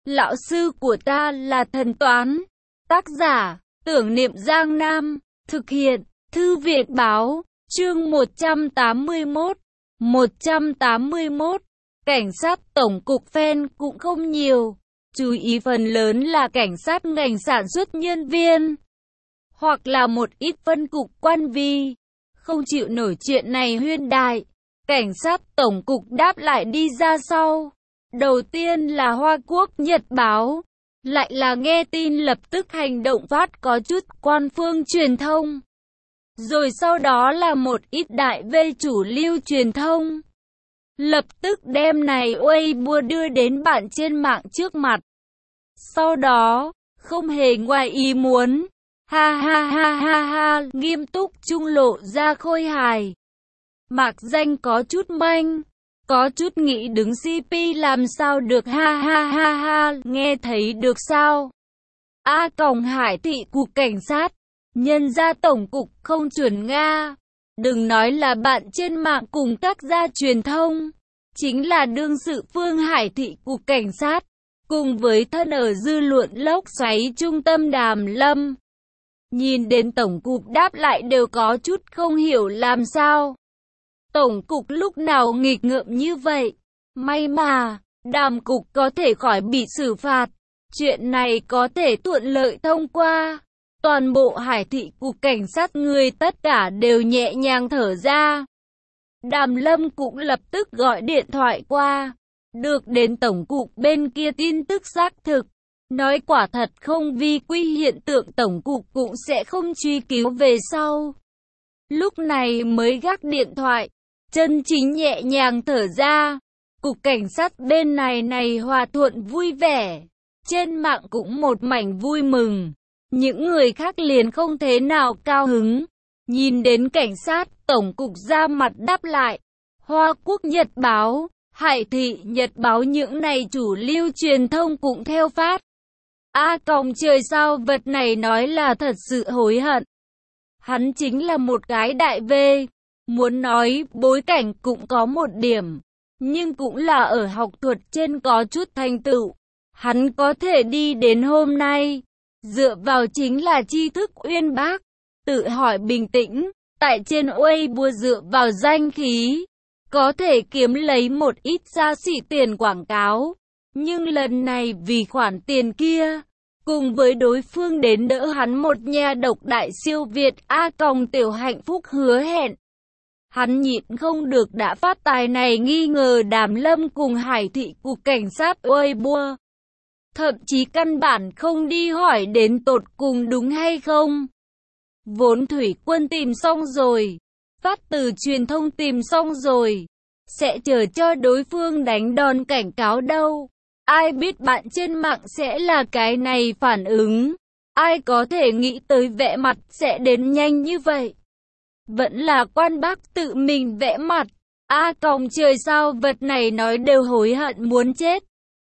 Lão sư của ta là thần toán. Tác giả, Tưởng Niệm Giang Nam. Thực hiện, Thư viện báo. Chương 181. 181. Cảnh sát tổng cục fan cũng không nhiều. Chú ý phần lớn là cảnh sát ngành sản xuất nhân viên. Hoặc là một ít phân cục quan vi. Không chịu nổi chuyện này huyên đại. Cảnh sát tổng cục đáp lại đi ra sau. Đầu tiên là Hoa Quốc Nhật Báo. Lại là nghe tin lập tức hành động phát có chút quan phương truyền thông. Rồi sau đó là một ít đại vê chủ lưu truyền thông. Lập tức đem này Weibo đưa đến bạn trên mạng trước mặt. Sau đó, không hề ngoài ý muốn. Ha ha ha ha ha, nghiêm túc trung lộ ra khôi hài. Mạc Danh có chút manh. Có chút nghĩ đứng CP làm sao được ha ha ha ha, nghe thấy được sao? Còng Hải thị cục cảnh sát, nhân ra tổng cục không chuẩn Nga. Đừng nói là bạn trên mạng cùng các gia truyền thông. Chính là đương sự Phương Hải thị cục cảnh sát, cùng với thân ở dư luận lốc xoáy trung tâm Đàm Lâm. Nhìn đến tổng cục đáp lại đều có chút không hiểu làm sao. Tổng cục lúc nào nghịch ngợm như vậy? May mà, Đàm cục có thể khỏi bị xử phạt. Chuyện này có thể thuận lợi thông qua. Toàn bộ Hải thị cục cảnh sát người tất cả đều nhẹ nhàng thở ra. Đàm Lâm cũng lập tức gọi điện thoại qua. Được đến tổng cục bên kia tin tức xác thực. Nói quả thật không vi quy hiện tượng tổng cục cũng sẽ không truy cứu về sau. Lúc này mới gác điện thoại. Chân chính nhẹ nhàng thở ra. Cục cảnh sát bên này hòa thuận vui vẻ. Trên mạng cũng một mảnh vui mừng. Những người khác liền không thế nào cao hứng. Nhìn đến cảnh sát, tổng cục ra mặt đáp lại. Hoa Quốc Nhật Báo, Hải thị Nhật Báo những này chủ lưu truyền thông cũng theo phát. Còng trời sao vật này nói là thật sự hối hận. Hắn chính là một cái đại vê. Muốn nói bối cảnh cũng có một điểm, nhưng cũng là ở học thuật trên có chút thành tựu. Hắn có thể đi đến hôm nay, dựa vào chính là tri thức uyên bác. Tự hỏi bình tĩnh, tại trên Weibo dựa vào danh khí, có thể kiếm lấy một ít xa xỉ tiền quảng cáo. Nhưng lần này vì khoản tiền kia, cùng với đối phương đến đỡ hắn một nhà độc đại siêu Việt còng tiểu hạnh phúc hứa hẹn. Hắn nhịn không được đã phát tài này nghi ngờ Đàm Lâm cùng Hải thị cục cảnh sát Weibo. Thậm chí căn bản không đi hỏi đến tột cùng đúng hay không. Vốn thủy quân tìm xong rồi. Phát từ truyền thông tìm xong rồi. Sẽ chờ cho đối phương đánh đòn cảnh cáo đâu. Ai biết bạn trên mạng sẽ là cái này phản ứng. Ai có thể nghĩ tới vẽ mặt sẽ đến nhanh như vậy. Vẫn là quan bác tự mình vẽ mặt. Còng trời sao vật này nói đều hối hận muốn chết.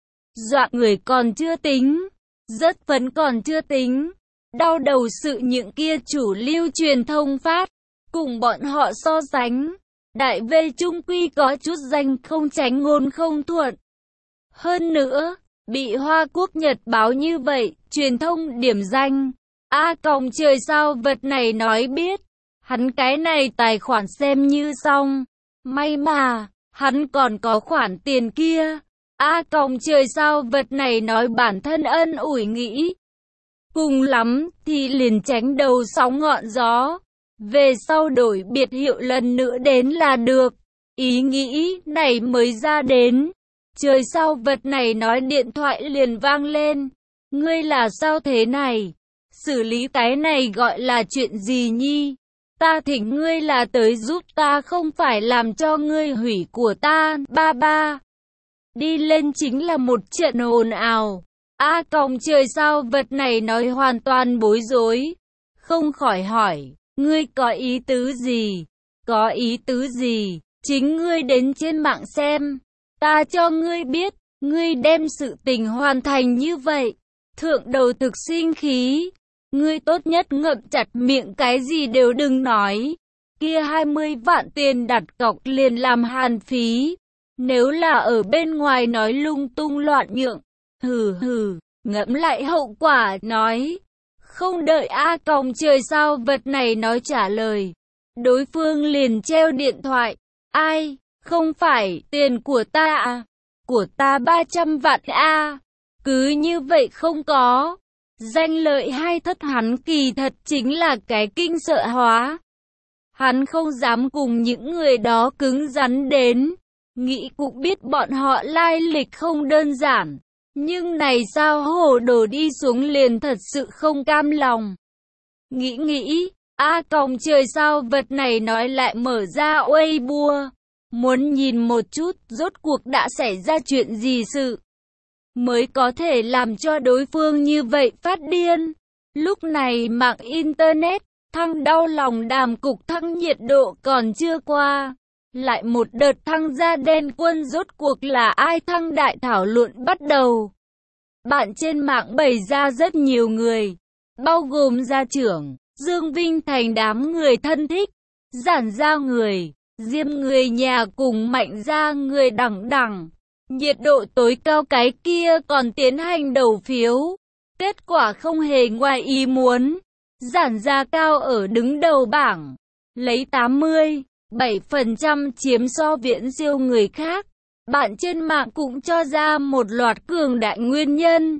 Dọa người còn chưa tính. Rất phấn còn chưa tính. Đau đầu sự những kia chủ lưu truyền thông phát. Cùng bọn họ so sánh. Đại vê trung quy có chút danh không tránh ngôn không thuận. Hơn nữa, bị Hoa Quốc Nhật Báo như vậy, truyền thông điểm danh. Còng trời sao vật này nói biết. Hắn cái này tài khoản xem như xong. May mà, hắn còn có khoản tiền kia. Còng trời sao vật này nói bản thân ân ủi nghĩ. Cùng lắm thì liền tránh đầu sóng ngọn gió. Về sau đổi biệt hiệu lần nữa đến là được. Ý nghĩ này mới ra đến. Trời sao vật này nói điện thoại liền vang lên. Ngươi là sao thế này? Xử lý cái này gọi là chuyện gì nhi? Ta thỉnh ngươi là tới giúp ta không phải làm cho ngươi hủy của ta, ba ba. Đi lên chính là một trận ồn ào. Còng trời sao vật này nói hoàn toàn bối rối. Không khỏi hỏi, ngươi có ý tứ gì? Có ý tứ gì? Chính ngươi đến trên mạng xem. Ta cho ngươi biết, ngươi đem sự tình hoàn thành như vậy. Thượng đầu thực sinh khí. Ngươi tốt nhất ngậm chặt miệng cái gì đều đừng nói. Kia 20 vạn tiền đặt cọc liền làm hàn phí. Nếu là ở bên ngoài nói lung tung loạn nhượng, Ngẫm lại hậu quả, nói. Không đợi A Còng trời sao vật này nói trả lời. Đối phương liền treo điện thoại. Ai, không phải, tiền của ta à? Của ta 300 vạn a. Cứ như vậy không có. Danh lợi hay thất hắn kỳ thật chính là cái kinh sợ hóa. Hắn không dám cùng những người đó cứng rắn đến. Nghĩ cũng biết bọn họ lai lịch không đơn giản. Nhưng này sao hồ đồ đi xuống liền thật sự không cam lòng. Nghĩ, A Còng trời sao vật này nói lại mở ra Weibo. Muốn nhìn một chút rốt cuộc đã xảy ra chuyện gì sự. Mới có thể làm cho đối phương như vậy phát điên. Lúc này mạng Internet, thăng đau lòng đàm cục thăng nhiệt độ còn chưa qua. Lại một đợt thăng da đen quân rốt cuộc là ai thăng đại thảo luận bắt đầu. Bạn trên mạng bày ra rất nhiều người, bao gồm gia trưởng, Dương Vinh Thành đám người thân thích, Giản Gia người, Diêm người nhà cùng Mạnh Gia người đẳng. Nhiệt độ tối cao cái kia còn tiến hành đầu phiếu. Kết quả không hề ngoài ý muốn. Giản Gia cao ở đứng đầu bảng, lấy 87% chiếm so viễn siêu người khác. Bạn trên mạng cũng cho ra một loạt cường đại nguyên nhân.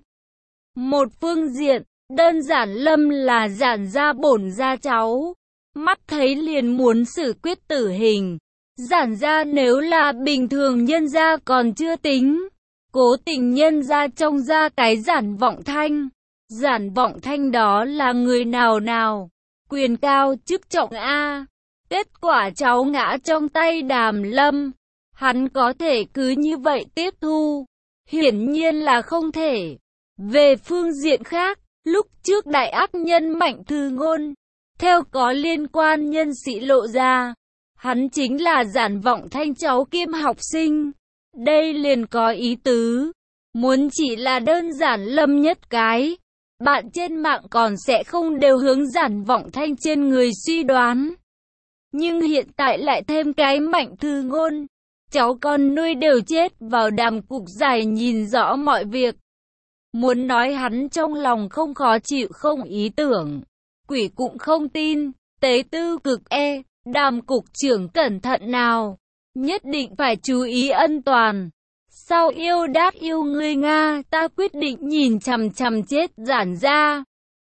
Một phương diện, đơn giản Lâm là Giản Gia bổn gia cháu. Mắt thấy liền muốn xử quyết tử hình. Giản Gia nếu là bình thường nhân gia còn chưa tính. Cố tình nhân gia trong gia cái Giản Vọng Thanh. Giản Vọng Thanh đó là người nào? Quyền cao chức trọng a. Kết quả cháu ngã trong tay Đàm Lâm. Hắn có thể cứ như vậy tiếp thu? Hiển nhiên là không thể. Về phương diện khác, lúc trước đại ác nhân Mạnh Thư Ngôn, theo có liên quan nhân sĩ lộ ra, hắn chính là Giản Vọng Thanh cháu kiêm học sinh. Đây liền có ý tứ. Muốn chỉ là đơn giản Lâm nhất cái, bạn trên mạng còn sẽ không đều hướng Giản Vọng Thanh trên người suy đoán. Nhưng hiện tại lại thêm cái Mạnh Thư Ngôn. Cháu con nuôi đều chết vào đàm cục dài nhìn rõ mọi việc. Muốn nói hắn trong lòng không khó chịu không ý tưởng. Quỷ cũng không tin. Tế tư cực đàm cục trưởng cẩn thận nào. Nhất định phải chú ý ân toàn. Sao yêu đát yêu ngươi Nga, ta quyết định nhìn chằm chằm chết Giản Gia.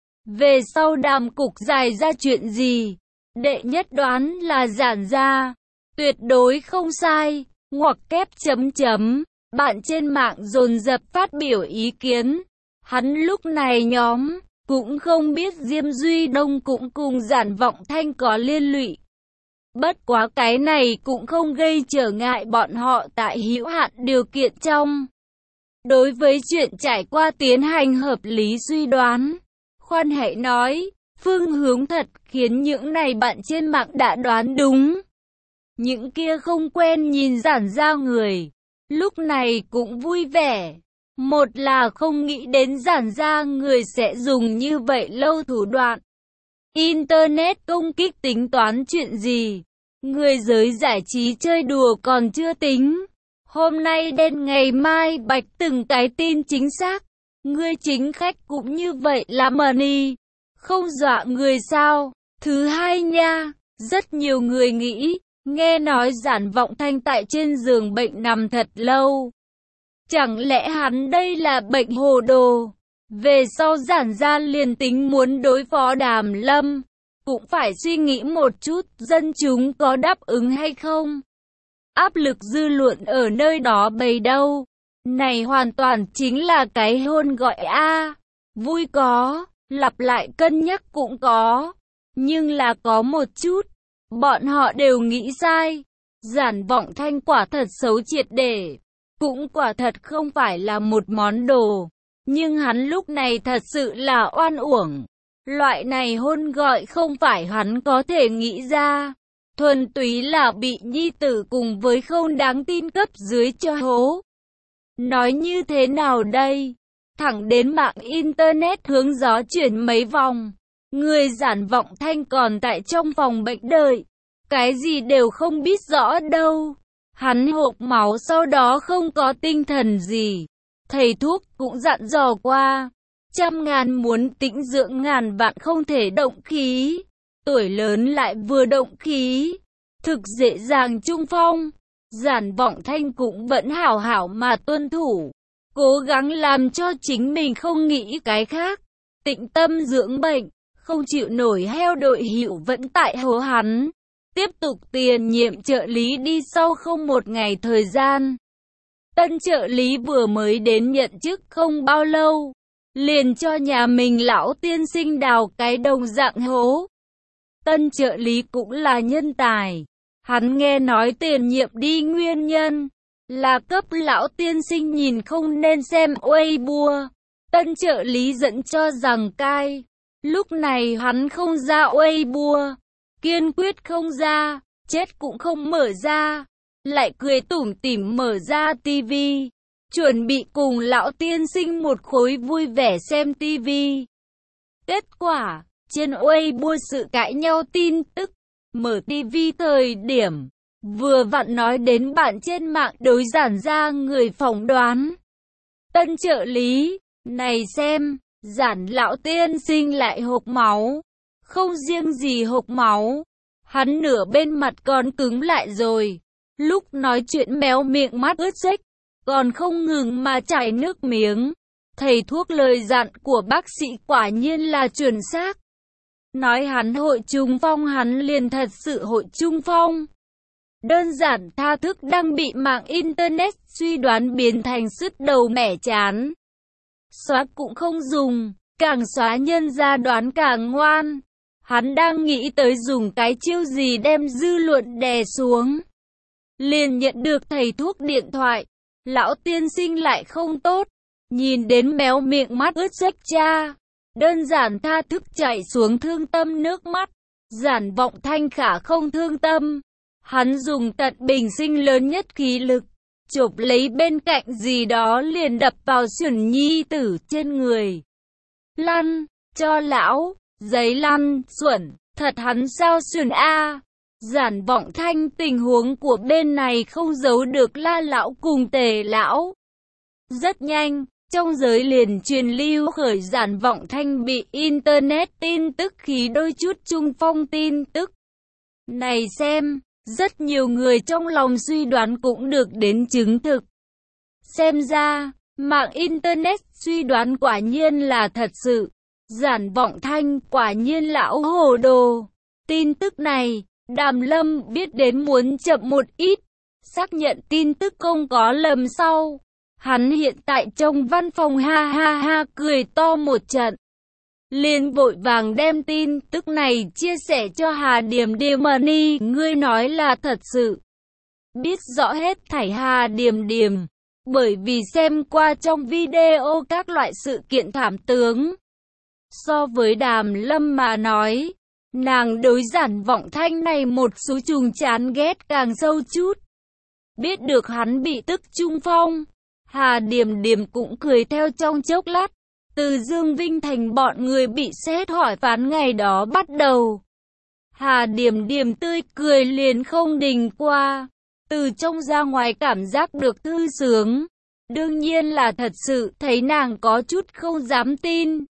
Về sau đàm cục dài ra chuyện gì? Đệ nhất đoán là Giản Gia. Tuyệt đối không sai. Ngoặc kép chấm. Bạn trên mạng dồn dập phát biểu ý kiến. Hắn lúc này nhóm cũng không biết Diêm Duy Đông cũng cùng Giản Vọng Thanh có liên lụy. Bất quá cái này cũng không gây trở ngại bọn họ tại hữu hạn điều kiện trong. Đối với chuyện trải qua tiến hành hợp lý suy đoán. Khoan hãy nói, phương hướng thật khiến những này bạn trên mạng đã đoán đúng. Những kia không quen nhìn Giản Gia người, lúc này cũng vui vẻ. Một là không nghĩ đến Giản Gia người sẽ dùng như vậy lâu thủ đoạn. Internet công kích tính toán chuyện gì? Người giới giải trí chơi đùa còn chưa tính. Hôm nay đen ngày mai bạch từng cái tin chính xác. Người chính khách cũng như vậy là money. Không dọa người sao? Thứ hai nha, rất nhiều người nghĩ. Nghe nói Giản Vọng Thanh tại trên giường bệnh nằm thật lâu. Chẳng lẽ hắn đây là bệnh hồ đồ? Về sau Giản Gia liền tính muốn đối phó Đàm Lâm, cũng phải suy nghĩ một chút dân chúng có đáp ứng hay không. Áp lực dư luận ở nơi đó bày đâu. Này hoàn toàn chính là cái hôn gọi a. Vui có, lặp lại cân nhắc cũng có. Nhưng là có một chút. Bọn họ đều nghĩ sai. Giản Vọng Thanh quả thật xấu triệt để. Cũng quả thật không phải là một món đồ. Nhưng hắn lúc này thật sự là oan uổng. Loại này hôn gọi không phải hắn có thể nghĩ ra. Thuần túy là bị nhi tử cùng với không đáng tin cấp dưới cho hố. Nói như thế nào đây? Thẳng đến mạng Internet hướng gió chuyển mấy vòng. Người Giản Vọng Thanh còn tại trong phòng bệnh đợi. Cái gì đều không biết rõ đâu. Hắn hộc máu sau đó không có tinh thần gì. Thầy thuốc cũng dặn dò qua, trăm ngàn muốn tĩnh dưỡng ngàn vạn không thể động khí. Tuổi lớn lại vừa động khí, thực dễ dàng trung phong. Giản Vọng Thanh cũng vẫn hảo hảo mà tuân thủ, cố gắng làm cho chính mình không nghĩ cái khác, tĩnh tâm dưỡng bệnh, không chịu nổi heo đội hiệu vẫn tại hố hắn. Tiếp tục tiền nhiệm trợ lý đi sau không một ngày thời gian. Tân trợ lý vừa mới đến nhận chức không bao lâu, liền cho nhà mình lão tiên sinh đào cái đồng dạng hố. Tân trợ lý cũng là nhân tài. Hắn nghe nói tiền nhiệm đi nguyên nhân là cấp lão tiên sinh nhìn không nên xem Weibo. Tân trợ lý dẫn cho rằng cai. Lúc này hắn không ra Weibo, kiên quyết không ra, chết cũng không mở ra. Lại cười tủm tỉm mở ra tivi, chuẩn bị cùng lão tiên sinh một khối vui vẻ xem tivi. Kết quả, trên Weibo sự cãi nhau tin tức, mở tivi thời điểm, vừa vặn nói đến bạn trên mạng đối giản ra người phỏng đoán. Tân trợ lý, này xem, giản lão tiên sinh lại hộc máu. Không riêng gì hộc máu, hắn nửa bên mặt còn cứng lại rồi. Lúc nói chuyện méo miệng mắt ướt rách, còn không ngừng mà chảy nước miếng. Thầy thuốc lời dặn của bác sĩ quả nhiên là chuẩn xác. Nói hắn hội trung phong hắn liền thật sự hội trung phong. Đơn giản tha thức đang bị mạng Internet suy đoán biến thành sứt đầu mẻ chán. Xóa cũng không dùng, càng xóa nhân ra đoán càng ngoan. Hắn đang nghĩ tới dùng cái chiêu gì đem dư luận đè xuống. Liền nhận được thầy thuốc điện thoại. Lão tiên sinh lại không tốt, nhìn đến méo miệng mắt ướt rách cha. Đơn giản tha thức chảy xuống thương tâm nước mắt. Giản Vọng Thanh khả không thương tâm. Hắn dùng tận bình sinh lớn nhất khí lực, chộp lấy bên cạnh gì đó liền đập vào sườn nhi tử trên người. Lăn, cho lão, giấy lăn, xuẩn, thật hắn sao sườn a. Giản Vọng Thanh tình huống của bên này không giấu được La lão cùng Tề lão. Rất nhanh, trong giới liền truyền lưu khởi Giản Vọng Thanh bị Internet tin tức khí đôi chút trung phong tin tức. Này xem, rất nhiều người trong lòng suy đoán cũng được đến chứng thực. Xem ra, mạng Internet suy đoán quả nhiên là thật sự. Giản Vọng Thanh quả nhiên lão hồ đồ. Tin tức này, Đàm Lâm biết đến muốn chậm một ít, xác nhận tin tức không có lầm sau. Hắn hiện tại trong văn phòng ha ha ha cười to một trận. Liền vội vàng đem tin tức này chia sẻ cho Hà Điềm Điềm Money, ngươi nói là thật sự. Biết rõ hết thảy Hà Điềm Điềm, bởi vì xem qua trong video các loại sự kiện thảm tướng. So với Đàm Lâm mà nói, nàng đối Giản Vọng Thanh này một số trùng chán ghét càng sâu chút. Biết được hắn bị tức trung phong, Hà Điềm Điềm cũng cười theo trong chốc lát. Từ Dương Vinh Thành bọn người bị xét hỏi phán ngày đó bắt đầu, Hà Điềm Điềm tươi cười liền không đình qua. Từ trong ra ngoài cảm giác được thư sướng. Đương nhiên là thật sự, thấy nàng có chút không dám tin.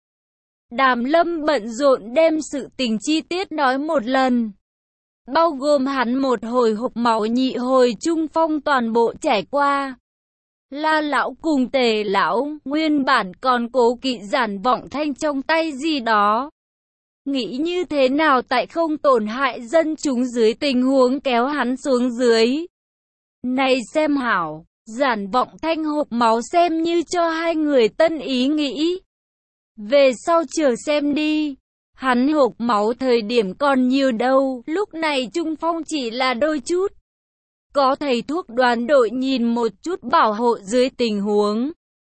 Đàm Lâm bận rộn đem sự tình chi tiết nói một lần, bao gồm hắn một hồi hộc máu nhị hồi trung phong toàn bộ trải qua. La lão cùng Tề lão nguyên bản còn cố kỵ Giản Vọng Thanh trong tay gì đó, nghĩ như thế nào tại không tổn hại dân chúng dưới tình huống kéo hắn xuống dưới. Này xem hảo, Giản Vọng Thanh hộc máu xem như cho hai người tân ý nghĩ. Về sau chờ xem đi, hắn hộc máu thời điểm còn nhiều đâu, lúc này trung phong chỉ là đôi chút. Có thầy thuốc đoàn đội nhìn một chút bảo hộ dưới tình huống.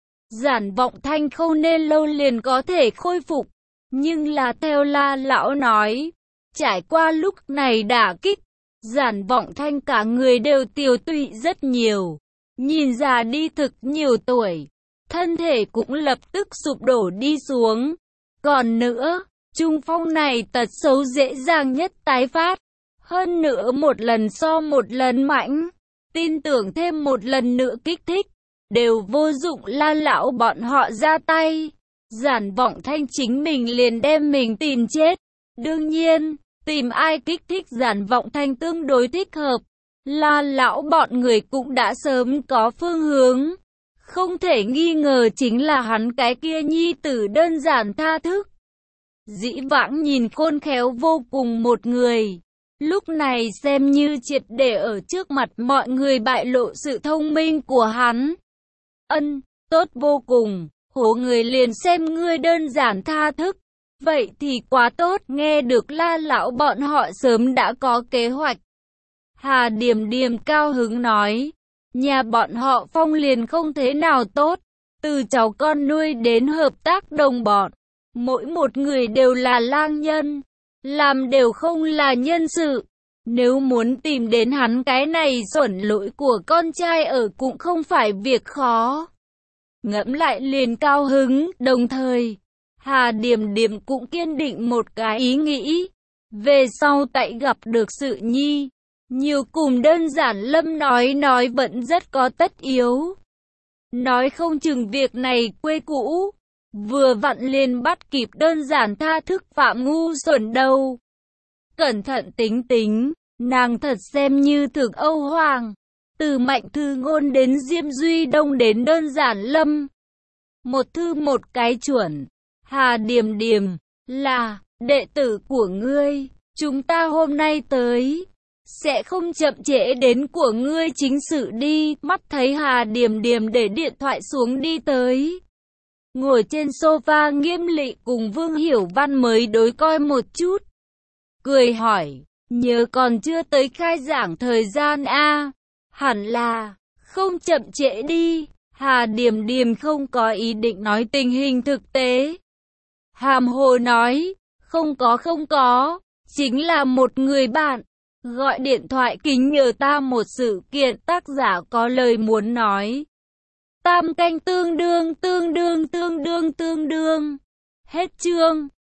Giản Vọng Thanh không nên lâu liền có thể khôi phục. Nhưng là theo La lão nói, trải qua lúc này đả kích, Giản Vọng Thanh cả người đều tiều tụy rất nhiều. Nhìn già đi thực nhiều tuổi, thân thể cũng lập tức sụp đổ đi xuống. Còn nữa, trung phong này tật xấu dễ dàng nhất tái phát. Hơn nữa một lần so một lần mạnh, tin tưởng thêm một lần nữa kích thích. đều vô dụng, La lão bọn họ ra tay. Giản Vọng Thanh chính mình liền đem mình tìm chết. Đương nhiên, tìm ai kích thích Giản Vọng Thanh tương đối thích hợp. La lão bọn người cũng đã sớm có phương hướng. Không thể nghi ngờ chính là hắn cái kia nhi tử đơn giản tha thức. Dĩ vãng nhìn khôn khéo vô cùng một người, lúc này xem như triệt để ở trước mặt mọi người bại lộ sự thông minh của hắn. Tốt vô cùng, hổ người liền xem ngươi đơn giản tha thức. Vậy thì quá tốt, nghe được La lão bọn họ sớm đã có kế hoạch. Hà Điềm Điềm cao hứng nói, nhà bọn họ Phong liền không thế nào tốt, từ cháu con nuôi đến hợp tác đồng bọn, mỗi một người đều là lang nhân, làm đều không là nhân sự. Nếu muốn tìm đến hắn cái này xuẩn lỗi của con trai ở cũng không phải việc khó. Ngẫm lại liền cao hứng, đồng thời, Hà Điềm Điềm cũng kiên định một cái ý nghĩ. Về sau tại gặp được sự nhi, nhiều cùng đơn giản Lâm nói vẫn rất có tất yếu. Nói không chừng việc này quê cũ, vừa vặn liền bắt kịp đơn giản tha thức phạm ngu xuẩn đâu. Cẩn thận tính tính, nàng thật xem như thực Âu Hoàng, từ Mạnh Thư Ngôn đến Diêm Duy Đông đến đơn giản Lâm. Một thư một cái chuẩn. Hà Điềm Điềm, là đệ tử của ngươi, chúng ta hôm nay tới, sẽ không chậm trễ đến của ngươi chính sự đi. Mắt thấy Hà Điềm Điềm để điện thoại xuống đi tới, ngồi trên sofa Nghiêm Lị cùng Vương Hiểu Văn mới đối coi một chút, cười hỏi, nhớ còn chưa tới khai giảng thời gian a? Hẳn là không chậm trễ đi. Hà Điềm Điềm không có ý định nói tình hình thực tế, hàm hồ nói, không có, chính là một người bạn gọi điện thoại kính nhờ ta một sự kiện, tác giả có lời muốn nói. Tam canh tương đương. Hết chương.